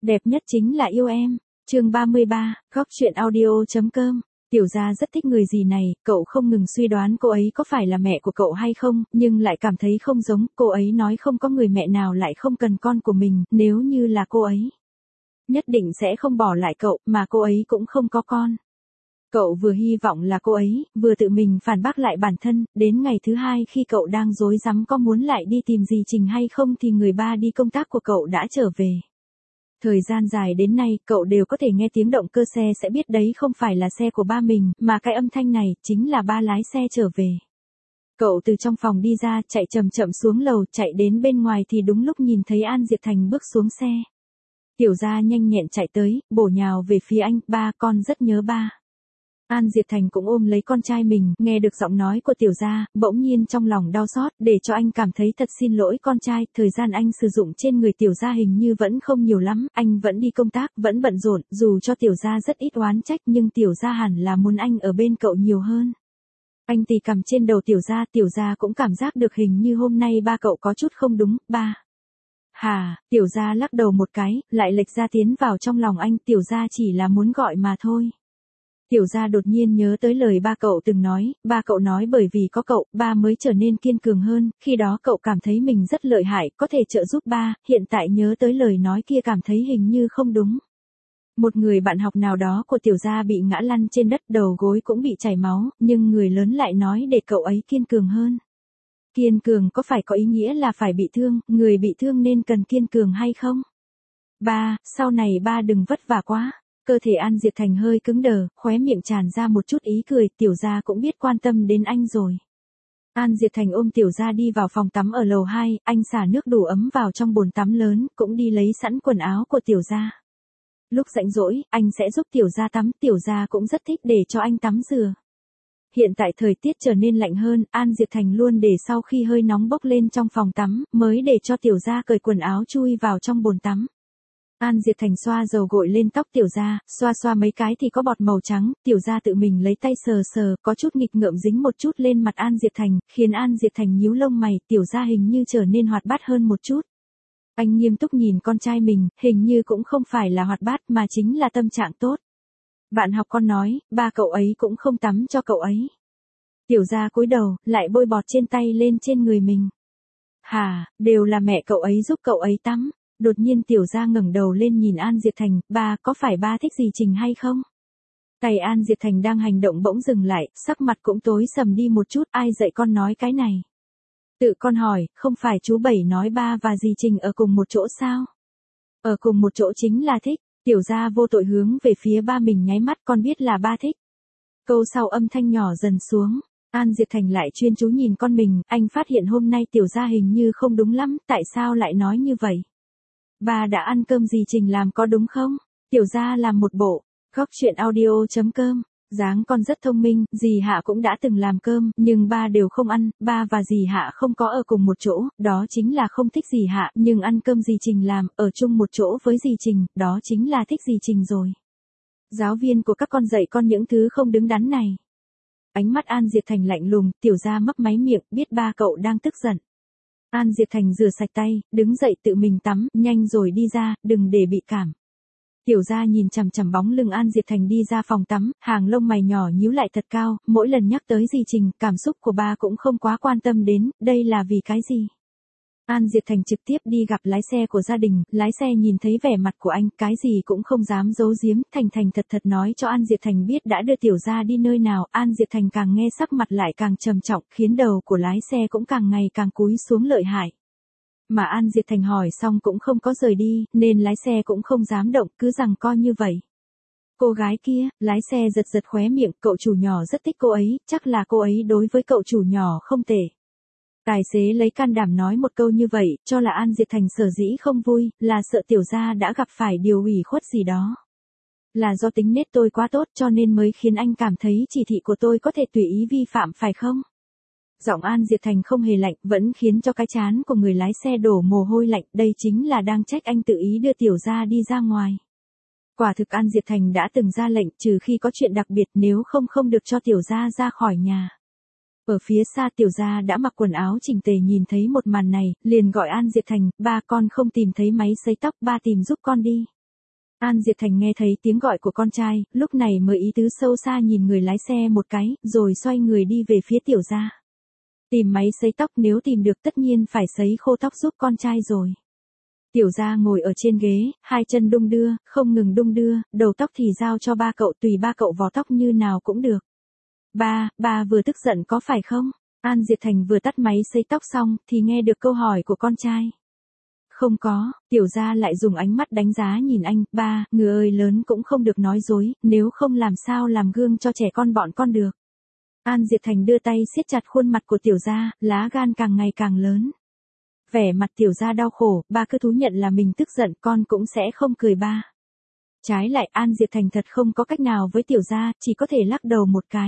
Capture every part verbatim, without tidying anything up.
Đẹp nhất chính là yêu em. Chương ba mươi ba, góc truyện audio.com. Tiểu gia rất thích người gì này, cậu không ngừng suy đoán cô ấy có phải là mẹ của cậu hay không, nhưng lại cảm thấy không giống, cô ấy nói không có người mẹ nào lại không cần con của mình, nếu như là cô ấy, nhất định sẽ không bỏ lại cậu, mà cô ấy cũng không có con. Cậu vừa hy vọng là cô ấy, vừa tự mình phản bác lại bản thân, đến ngày thứ hai khi cậu đang rối rắm có muốn lại đi tìm dì Trình hay không thì người ba đi công tác của cậu đã trở về. Thời gian dài đến nay, cậu đều có thể nghe tiếng động cơ xe sẽ biết đấy không phải là xe của ba mình, mà cái âm thanh này, chính là ba lái xe trở về. Cậu từ trong phòng đi ra, chạy chậm chậm xuống lầu, chạy đến bên ngoài thì đúng lúc nhìn thấy An Diệp Thành bước xuống xe. Tiểu gia nhanh nhẹn chạy tới, bổ nhào về phía anh, ba, con rất nhớ ba. An Diệp Thành cũng ôm lấy con trai mình, nghe được giọng nói của tiểu gia, bỗng nhiên trong lòng đau xót, để cho anh cảm thấy thật xin lỗi con trai, thời gian anh sử dụng trên người tiểu gia hình như vẫn không nhiều lắm, anh vẫn đi công tác, vẫn bận rộn, dù cho tiểu gia rất ít oán trách nhưng tiểu gia hẳn là muốn anh ở bên cậu nhiều hơn. Anh tì cằm trên đầu tiểu gia, tiểu gia cũng cảm giác được hình như hôm nay ba cậu có chút không đúng, ba. Hà, tiểu gia lắc đầu một cái, lại lệch ra tiến vào trong lòng anh, tiểu gia chỉ là muốn gọi mà thôi. Tiểu gia đột nhiên nhớ tới lời ba cậu từng nói, ba cậu nói bởi vì có cậu, ba mới trở nên kiên cường hơn, khi đó cậu cảm thấy mình rất lợi hại, có thể trợ giúp ba, hiện tại nhớ tới lời nói kia cảm thấy hình như không đúng. Một người bạn học nào đó của tiểu gia bị ngã lăn trên đất, đầu gối cũng bị chảy máu, nhưng người lớn lại nói để cậu ấy kiên cường hơn. Kiên cường có phải có ý nghĩa là phải bị thương, người bị thương nên cần kiên cường hay không? Ba, sau này ba đừng vất vả quá. Cơ thể An Diệp Thành hơi cứng đờ, khóe miệng tràn ra một chút ý cười, tiểu gia cũng biết quan tâm đến anh rồi. An Diệp Thành ôm tiểu gia đi vào phòng tắm ở lầu hai, anh xả nước đủ ấm vào trong bồn tắm lớn, cũng đi lấy sẵn quần áo của tiểu gia. Lúc rảnh rỗi, anh sẽ giúp tiểu gia tắm, tiểu gia cũng rất thích để cho anh tắm rửa. Hiện tại thời tiết trở nên lạnh hơn, An Diệp Thành luôn để sau khi hơi nóng bốc lên trong phòng tắm, mới để cho tiểu gia cởi quần áo chui vào trong bồn tắm. An Diệp Thành xoa dầu gội lên tóc tiểu gia, xoa xoa mấy cái thì có bọt màu trắng, tiểu gia tự mình lấy tay sờ sờ, có chút nghịch ngợm dính một chút lên mặt An Diệp Thành, khiến An Diệp Thành nhíu lông mày, tiểu gia hình như trở nên hoạt bát hơn một chút. Anh nghiêm túc nhìn con trai mình, hình như cũng không phải là hoạt bát mà chính là tâm trạng tốt. Bạn học con nói, ba cậu ấy cũng không tắm cho cậu ấy. Tiểu gia cúi đầu, lại bôi bọt trên tay lên trên người mình. Hà, đều là mẹ cậu ấy giúp cậu ấy tắm. Đột nhiên tiểu gia ngẩng đầu lên nhìn An Diệp Thành, ba, có phải ba thích dì Trình hay không? Tay An Diệp Thành đang hành động bỗng dừng lại, sắc mặt cũng tối sầm đi một chút, ai dạy con nói cái này? Tự con hỏi, không phải chú Bảy nói ba và dì Trình ở cùng một chỗ sao? Ở cùng một chỗ chính là thích, tiểu gia vô tội hướng về phía ba mình nháy mắt, con biết là ba thích. Câu sau âm thanh nhỏ dần xuống. An Diệp Thành lại chuyên chú nhìn con mình, anh phát hiện hôm nay tiểu gia hình như không đúng lắm, tại sao lại nói như vậy? Ba đã ăn cơm dì Trình làm có đúng không? Tiểu gia làm một bộ, góc truyện audio.com, dáng con rất thông minh, dì Hạ cũng đã từng làm cơm, nhưng ba đều không ăn, ba và dì Hạ không có ở cùng một chỗ, đó chính là không thích dì Hạ, nhưng ăn cơm dì Trình làm, ở chung một chỗ với dì Trình, đó chính là thích dì Trình rồi. Giáo viên của các con dạy con những thứ không đứng đắn này. Ánh mắt An Diệp Thành lạnh lùng, tiểu gia mấp máy miệng, biết ba cậu đang tức giận. An Diệp Thành rửa sạch tay, đứng dậy tự mình tắm, nhanh rồi đi ra, đừng để bị cảm. Tiểu gia nhìn chằm chằm bóng lưng An Diệp Thành đi ra phòng tắm, hàng lông mày nhỏ nhíu lại thật cao, mỗi lần nhắc tới dì Trình, cảm xúc của ba cũng không quá quan tâm đến, đây là vì cái gì? An Diệp Thành trực tiếp đi gặp lái xe của gia đình, lái xe nhìn thấy vẻ mặt của anh, cái gì cũng không dám giấu giếm, thành thành thật thật nói cho An Diệp Thành biết đã đưa tiểu gia đi nơi nào, An Diệp Thành càng nghe sắc mặt lại càng trầm trọng, khiến đầu của lái xe cũng càng ngày càng cúi xuống lợi hại. Mà An Diệp Thành hỏi xong cũng không có rời đi, nên lái xe cũng không dám động, cứ rằng coi như vậy. Cô gái kia, lái xe giật giật khóe miệng, cậu chủ nhỏ rất thích cô ấy, chắc là cô ấy đối với cậu chủ nhỏ không tệ. Tài xế lấy can đảm nói một câu như vậy, cho là An Diệp Thành sở dĩ không vui, là sợ tiểu gia đã gặp phải điều ủy khuất gì đó. Là do tính nết tôi quá tốt cho nên mới khiến anh cảm thấy chỉ thị của tôi có thể tùy ý vi phạm phải không? Giọng An Diệp Thành không hề lạnh, vẫn khiến cho cái trán của người lái xe đổ mồ hôi lạnh, đây chính là đang trách anh tự ý đưa tiểu gia đi ra ngoài. Quả thực An Diệp Thành đã từng ra lệnh, trừ khi có chuyện đặc biệt, nếu không không được cho tiểu gia ra khỏi nhà. Ở phía xa tiểu gia đã mặc quần áo chỉnh tề nhìn thấy một màn này, liền gọi An Diệp Thành, ba con không tìm thấy máy sấy tóc, ba tìm giúp con đi. An Diệp Thành nghe thấy tiếng gọi của con trai, lúc này mới ý tứ sâu xa nhìn người lái xe một cái, rồi xoay người đi về phía tiểu gia. Tìm máy sấy tóc, nếu tìm được tất nhiên phải sấy khô tóc giúp con trai rồi. Tiểu gia ngồi ở trên ghế, hai chân đung đưa, không ngừng đung đưa, đầu tóc thì giao cho ba cậu, tùy ba cậu vò tóc như nào cũng được. Ba, ba vừa tức giận có phải không? An Diệp Thành vừa tắt máy sấy tóc xong thì nghe được câu hỏi của con trai. Không có, tiểu gia lại dùng ánh mắt đánh giá nhìn anh, ba, người ơi lớn cũng không được nói dối, nếu không làm sao làm gương cho trẻ con bọn con được. An Diệp Thành đưa tay siết chặt khuôn mặt của tiểu gia, lá gan càng ngày càng lớn. Vẻ mặt tiểu gia đau khổ, ba cứ thú nhận là mình tức giận, con cũng sẽ không cười ba. Trái lại An Diệp Thành thật không có cách nào với tiểu gia, chỉ có thể lắc đầu một cái.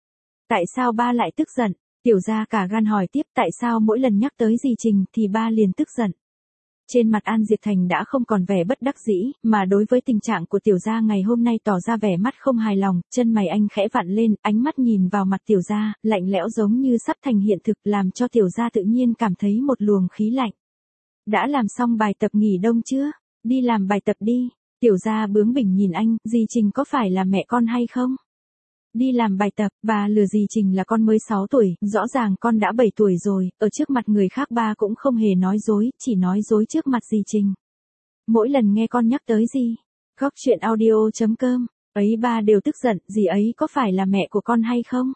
Tại sao ba lại tức giận? Tiểu gia cả gan hỏi tiếp, tại sao mỗi lần nhắc tới dì Trình thì ba liền tức giận. Trên mặt An Diệp Thành đã không còn vẻ bất đắc dĩ, mà đối với tình trạng của tiểu gia ngày hôm nay tỏ ra vẻ mắt không hài lòng, chân mày anh khẽ vặn lên, ánh mắt nhìn vào mặt tiểu gia, lạnh lẽo giống như sắp thành hiện thực, làm cho tiểu gia tự nhiên cảm thấy một luồng khí lạnh. Đã làm xong bài tập nghỉ đông chưa? Đi làm bài tập đi. Tiểu gia bướng bỉnh nhìn anh, dì Trình có phải là mẹ con hay không? Đi làm bài tập, bà lừa dì Trình là con mới sáu tuổi, rõ ràng con đã bảy tuổi rồi, ở trước mặt người khác ba cũng không hề nói dối, chỉ nói dối trước mặt dì Trình. Mỗi lần nghe con nhắc tới gì, góc chuyện audio chấm com, ấy ba đều tức giận, dì ấy có phải là mẹ của con hay không?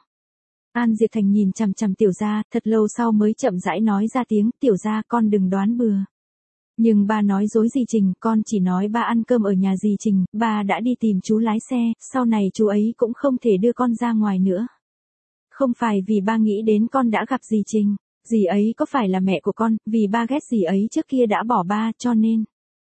An Diệp Thành nhìn chằm chằm tiểu gia, thật lâu sau mới chậm rãi nói ra tiếng, tiểu gia con đừng đoán bừa. Nhưng ba nói dối dì Trình, con chỉ nói ba ăn cơm ở nhà dì Trình, ba đã đi tìm chú lái xe, sau này chú ấy cũng không thể đưa con ra ngoài nữa. Không phải vì ba nghĩ đến con đã gặp dì Trình, dì ấy có phải là mẹ của con, vì ba ghét dì ấy trước kia đã bỏ ba, cho nên.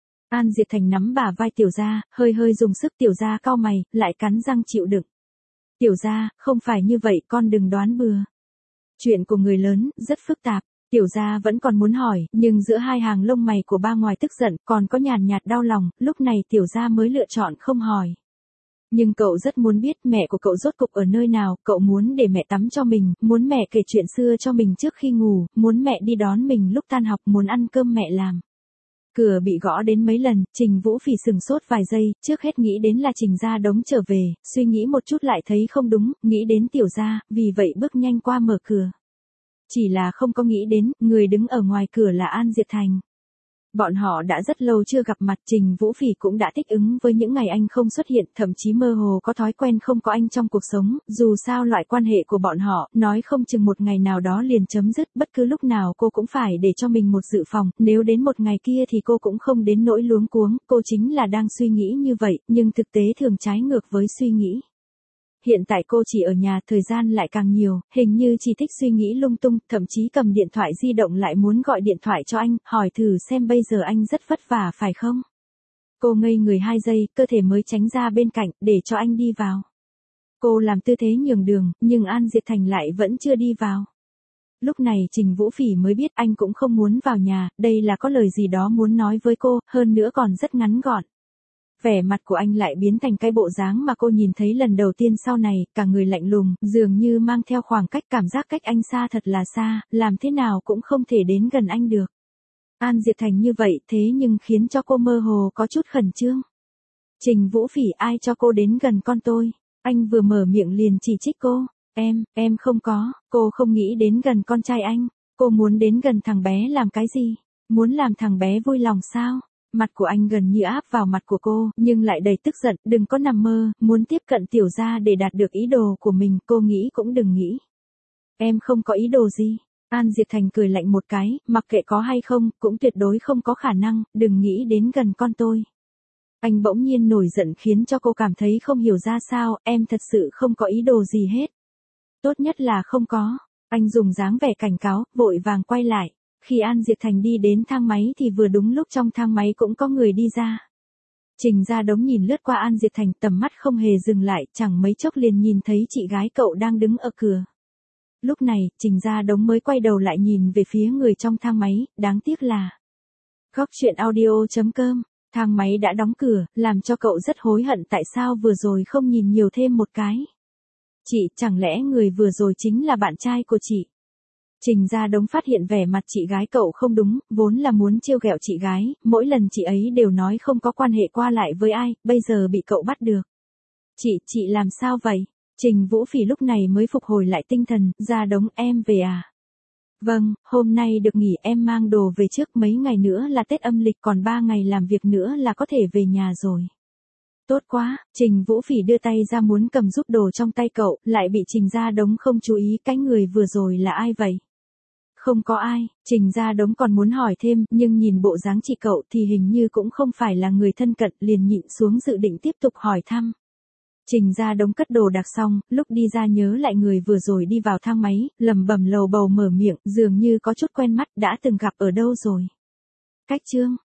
An Diệp Thành nắm bả vai tiểu gia, hơi hơi dùng sức, tiểu gia cau mày, lại cắn răng chịu đựng. Tiểu gia, không phải như vậy, con đừng đoán bừa. Chuyện của người lớn, rất phức tạp. Tiểu gia vẫn còn muốn hỏi, nhưng giữa hai hàng lông mày của ba ngoài tức giận, còn có nhàn nhạt đau lòng, lúc này tiểu gia mới lựa chọn không hỏi. Nhưng cậu rất muốn biết mẹ của cậu rốt cục ở nơi nào, cậu muốn để mẹ tắm cho mình, muốn mẹ kể chuyện xưa cho mình trước khi ngủ, muốn mẹ đi đón mình lúc tan học, muốn ăn cơm mẹ làm. Cửa bị gõ đến mấy lần, Trình Vũ Phỉ sừng sốt vài giây, trước hết nghĩ đến là Trình Gia Đống trở về, suy nghĩ một chút lại thấy không đúng, nghĩ đến tiểu gia, vì vậy bước nhanh qua mở cửa. Chỉ là không có nghĩ đến, người đứng ở ngoài cửa là An Diệp Thành. Bọn họ đã rất lâu chưa gặp mặt, Trình Vũ Phỉ cũng đã thích ứng với những ngày anh không xuất hiện, thậm chí mơ hồ có thói quen không có anh trong cuộc sống, dù sao loại quan hệ của bọn họ, nói không chừng một ngày nào đó liền chấm dứt, bất cứ lúc nào cô cũng phải để cho mình một dự phòng, nếu đến một ngày kia thì cô cũng không đến nỗi luống cuống, cô chính là đang suy nghĩ như vậy, nhưng thực tế thường trái ngược với suy nghĩ. Hiện tại cô chỉ ở nhà, thời gian lại càng nhiều, hình như chỉ thích suy nghĩ lung tung, thậm chí cầm điện thoại di động lại muốn gọi điện thoại cho anh, hỏi thử xem bây giờ anh rất vất vả phải không? Cô ngây người hai giây, cơ thể mới tránh ra bên cạnh, để cho anh đi vào. Cô làm tư thế nhường đường, nhưng An Diệp Thành lại vẫn chưa đi vào. Lúc này Trình Vũ Phỉ mới biết anh cũng không muốn vào nhà, đây là có lời gì đó muốn nói với cô, hơn nữa còn rất ngắn gọn. Vẻ mặt của anh lại biến thành cái bộ dáng mà cô nhìn thấy lần đầu tiên sau này, cả người lạnh lùng, dường như mang theo khoảng cách, cảm giác cách anh xa thật là xa, làm thế nào cũng không thể đến gần anh được. An Diệp Thành như vậy thế nhưng khiến cho cô mơ hồ có chút khẩn trương. Trình Vũ Phỉ, ai cho cô đến gần con tôi? Anh vừa mở miệng liền chỉ trích cô. Em, em không có, cô không nghĩ đến gần con trai anh. Cô muốn đến gần thằng bé làm cái gì? Muốn làm thằng bé vui lòng sao? Mặt của anh gần như áp vào mặt của cô, nhưng lại đầy tức giận, đừng có nằm mơ, muốn tiếp cận tiểu gia để đạt được ý đồ của mình, cô nghĩ cũng đừng nghĩ. Em không có ý đồ gì. An Diệp Thành cười lạnh một cái, mặc kệ có hay không, cũng tuyệt đối không có khả năng, đừng nghĩ đến gần con tôi. Anh bỗng nhiên nổi giận khiến cho cô cảm thấy không hiểu ra sao, em thật sự không có ý đồ gì hết. Tốt nhất là không có. Anh dùng dáng vẻ cảnh cáo, vội vàng quay lại. Khi An Diệp Thành đi đến thang máy thì vừa đúng lúc trong thang máy cũng có người đi ra. Trình Gia Đống nhìn lướt qua An Diệp Thành, tầm mắt không hề dừng lại, chẳng mấy chốc liền nhìn thấy chị gái cậu đang đứng ở cửa. Lúc này, Trình Gia Đống mới quay đầu lại nhìn về phía người trong thang máy, đáng tiếc là góc chuyện audio chấm com, thang máy đã đóng cửa, làm cho cậu rất hối hận tại sao vừa rồi không nhìn nhiều thêm một cái. Chị, chẳng lẽ người vừa rồi chính là bạn trai của chị? Trình Gia Đống phát hiện vẻ mặt chị gái cậu không đúng, vốn là muốn trêu ghẹo chị gái, mỗi lần chị ấy đều nói không có quan hệ qua lại với ai, bây giờ bị cậu bắt được. Chị, chị làm sao vậy? Trình Vũ Phỉ lúc này mới phục hồi lại tinh thần, Gia Đống em về à? Vâng, hôm nay được nghỉ em mang đồ về trước, mấy ngày nữa là Tết âm lịch, còn ba ngày làm việc nữa là có thể về nhà rồi. Tốt quá, Trình Vũ Phỉ đưa tay ra muốn cầm giúp đồ trong tay cậu, lại bị Trình Gia Đống không chú ý, cái người vừa rồi là ai vậy? Không có ai, Trình Gia Đống còn muốn hỏi thêm, nhưng nhìn bộ dáng chị cậu thì hình như cũng không phải là người thân cận, liền nhịn xuống dự định tiếp tục hỏi thăm. Trình Gia Đống cất đồ đạc xong, lúc đi ra nhớ lại người vừa rồi đi vào thang máy, lẩm bẩm lầu bầu mở miệng, dường như có chút quen mắt, đã từng gặp ở đâu rồi. Cách Trương,